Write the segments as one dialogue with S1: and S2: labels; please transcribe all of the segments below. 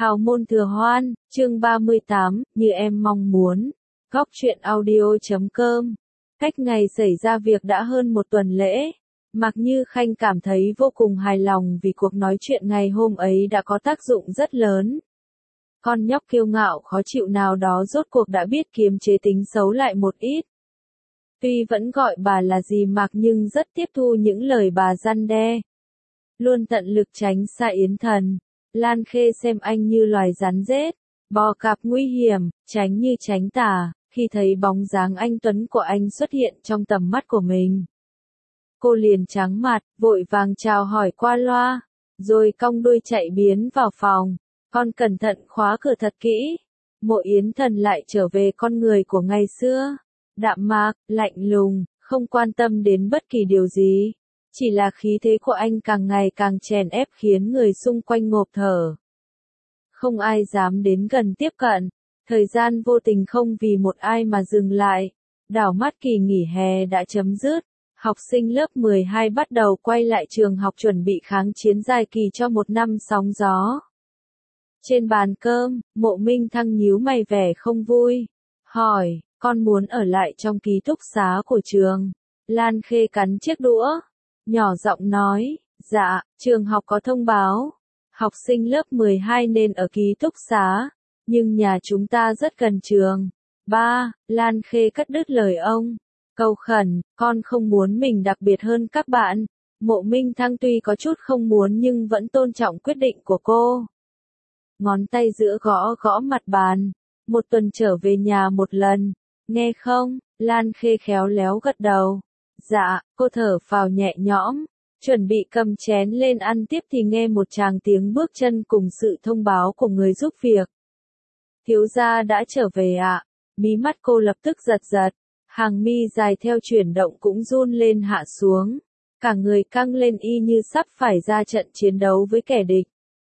S1: Hào môn thừa hoan, chương 38, như em mong muốn. Góc truyện audio.com. Cách ngày xảy ra việc đã hơn một tuần lễ. Mạc Như Khanh cảm thấy vô cùng hài lòng vì cuộc nói chuyện ngày hôm ấy đã có tác dụng rất lớn. Con nhóc kiêu ngạo khó chịu nào đó rốt cuộc đã biết kiềm chế tính xấu lại một ít. Tuy vẫn gọi bà là dì Mạc nhưng rất tiếp thu những lời bà răn đe. Luôn tận lực tránh xa Yến Thần. Lan Khê xem anh như loài rắn rết, bò cạp nguy hiểm, tránh như tránh tà, khi thấy bóng dáng anh tuấn của anh xuất hiện trong tầm mắt của mình. Cô liền trắng mặt, vội vàng chào hỏi qua loa, rồi cong đuôi chạy biến vào phòng. Con cẩn thận khóa cửa thật kỹ. Mộ Yến Thần lại trở về con người của ngày xưa, đạm mạc, lạnh lùng, không quan tâm đến bất kỳ điều gì. Chỉ là khí thế của anh càng ngày càng chèn ép khiến người xung quanh ngộp thở. Không ai dám đến gần tiếp cận. Thời gian vô tình không vì một ai mà dừng lại. Đảo mắt kỳ nghỉ hè đã chấm dứt. Học sinh lớp 12 bắt đầu quay lại trường học chuẩn bị kháng chiến dài kỳ cho một năm sóng gió. Trên bàn cơm, Mộ Minh Thăng nhíu mày vẻ không vui. Hỏi, con muốn ở lại trong ký túc xá của trường. Lan Khê cắn chiếc đũa. Nhỏ giọng nói, dạ, trường học có thông báo. Học sinh lớp 12 nên ở ký túc xá. Nhưng nhà chúng ta rất gần trường. Ba, Lan Khê cắt đứt lời ông. Cầu khẩn, con không muốn mình đặc biệt hơn các bạn. Mộ Minh Thăng tuy có chút không muốn nhưng vẫn tôn trọng quyết định của cô. Ngón tay giữa gõ gõ mặt bàn. Một tuần trở về nhà một lần. Nghe không? Lan Khê khéo léo gật đầu. Dạ, cô thở phào nhẹ nhõm, chuẩn bị cầm chén lên ăn tiếp thì nghe một tràng tiếng bước chân cùng sự thông báo của người giúp việc. Thiếu gia đã trở về ạ. Mí mắt cô lập tức giật giật, hàng mi dài theo chuyển động cũng run lên hạ xuống, cả người căng lên y như sắp phải ra trận chiến đấu với kẻ địch.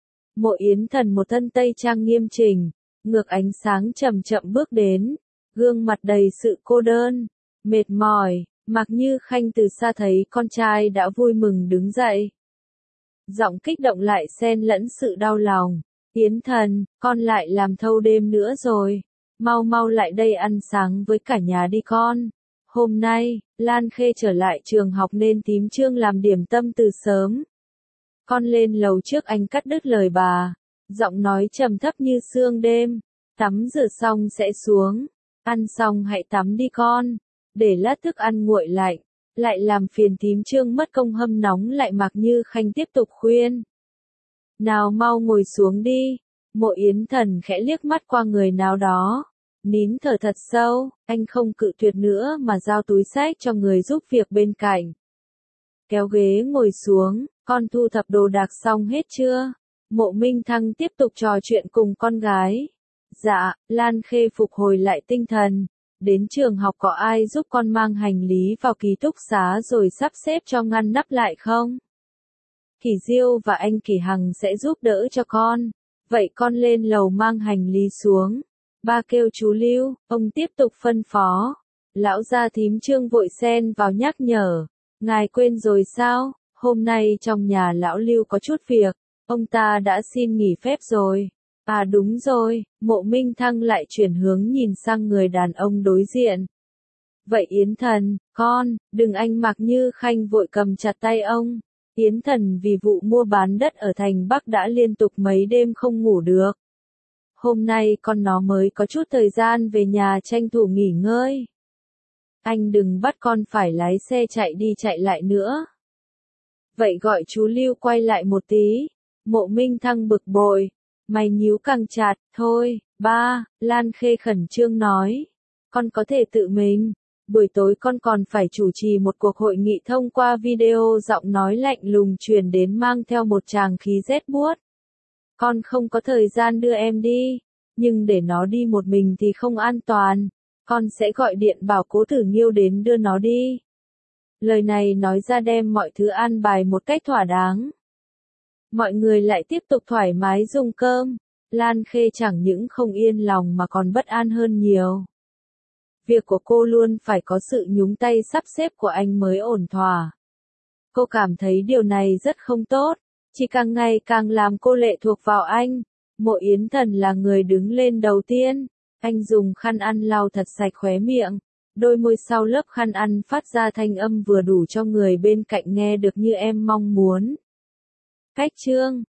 S1: Mộ Yến Thần một thân tây trang nghiêm chỉnh, ngược ánh sáng chậm chậm bước đến, gương mặt đầy sự cô đơn, mệt mỏi. Mạc Như Khanh từ xa thấy con trai đã vui mừng đứng dậy. Giọng kích động lại xen lẫn sự đau lòng. Yến Thần, con lại làm thâu đêm nữa rồi. Mau mau lại đây ăn sáng với cả nhà đi con. Hôm nay, Lan Khê trở lại trường học nên tím Trương làm điểm tâm từ sớm. Con lên lầu trước, anh cắt đứt lời bà. Giọng nói trầm thấp như sương đêm. Tắm rửa xong sẽ xuống. Ăn xong hãy tắm đi con. Để lát thức ăn nguội lạnh, lại làm phiền tím Trương mất công hâm nóng lại. Mạc Như Khanh tiếp tục khuyên. Nào mau ngồi xuống đi. Mộ Yến Thần khẽ liếc mắt qua người nào đó. Nín thở thật sâu, anh không cự tuyệt nữa mà giao túi xách cho người giúp việc bên cạnh. Kéo ghế ngồi xuống, con thu thập đồ đạc xong hết chưa? Mộ Minh Thăng tiếp tục trò chuyện cùng con gái. Dạ, Lan Khê phục hồi lại tinh thần. Đến trường học có ai giúp con mang hành lý vào ký túc xá rồi sắp xếp cho ngăn nắp lại không? Kỳ Diêu và anh Kỳ Hằng sẽ giúp đỡ cho con. Vậy con lên lầu mang hành lý xuống. Ba kêu chú Lưu, ông tiếp tục phân phó. Lão gia thím Trương vội xen vào nhắc nhở. Ngài quên rồi sao? Hôm nay trong nhà lão Lưu có chút việc. Ông ta đã xin nghỉ phép rồi. À đúng rồi, Mộ Minh Thăng lại chuyển hướng nhìn sang người đàn ông đối diện. Vậy Yến Thần, con, đừng. Anh Mạc Như Khanh vội cầm chặt tay ông. Yến Thần vì vụ mua bán đất ở thành Bắc đã liên tục mấy đêm không ngủ được. Hôm nay con nó mới có chút thời gian về nhà tranh thủ nghỉ ngơi. Anh đừng bắt con phải lái xe chạy đi chạy lại nữa. Vậy gọi chú Lưu quay lại một tí. Mộ Minh Thăng bực bội. Mày nhíu càng chặt, thôi, ba, Lan Khê khẩn trương nói. Con có thể tự mình. Buổi tối con còn phải chủ trì một cuộc hội nghị thông qua video. Giọng nói lạnh lùng truyền đến mang theo một tràng khí rét buốt. Con không có thời gian đưa em đi. Nhưng để nó đi một mình thì không an toàn. Con sẽ gọi điện bảo cố Tử Nghiêu đến đưa nó đi. Lời này nói ra đem mọi thứ an bài một cách thỏa đáng. Mọi người lại tiếp tục thoải mái dùng cơm. Lan Khê chẳng những không yên lòng mà còn bất an hơn nhiều. Việc của cô luôn phải có sự nhúng tay sắp xếp của anh mới ổn thỏa. Cô cảm thấy điều này rất không tốt, chỉ càng ngày càng làm cô lệ thuộc vào anh. Mộ Yến Thần là người đứng lên đầu tiên. Anh dùng khăn ăn lau thật sạch khóe miệng. Đôi môi sau lớp khăn ăn phát ra thanh âm vừa đủ cho người bên cạnh nghe được như em mong muốn. Cách chương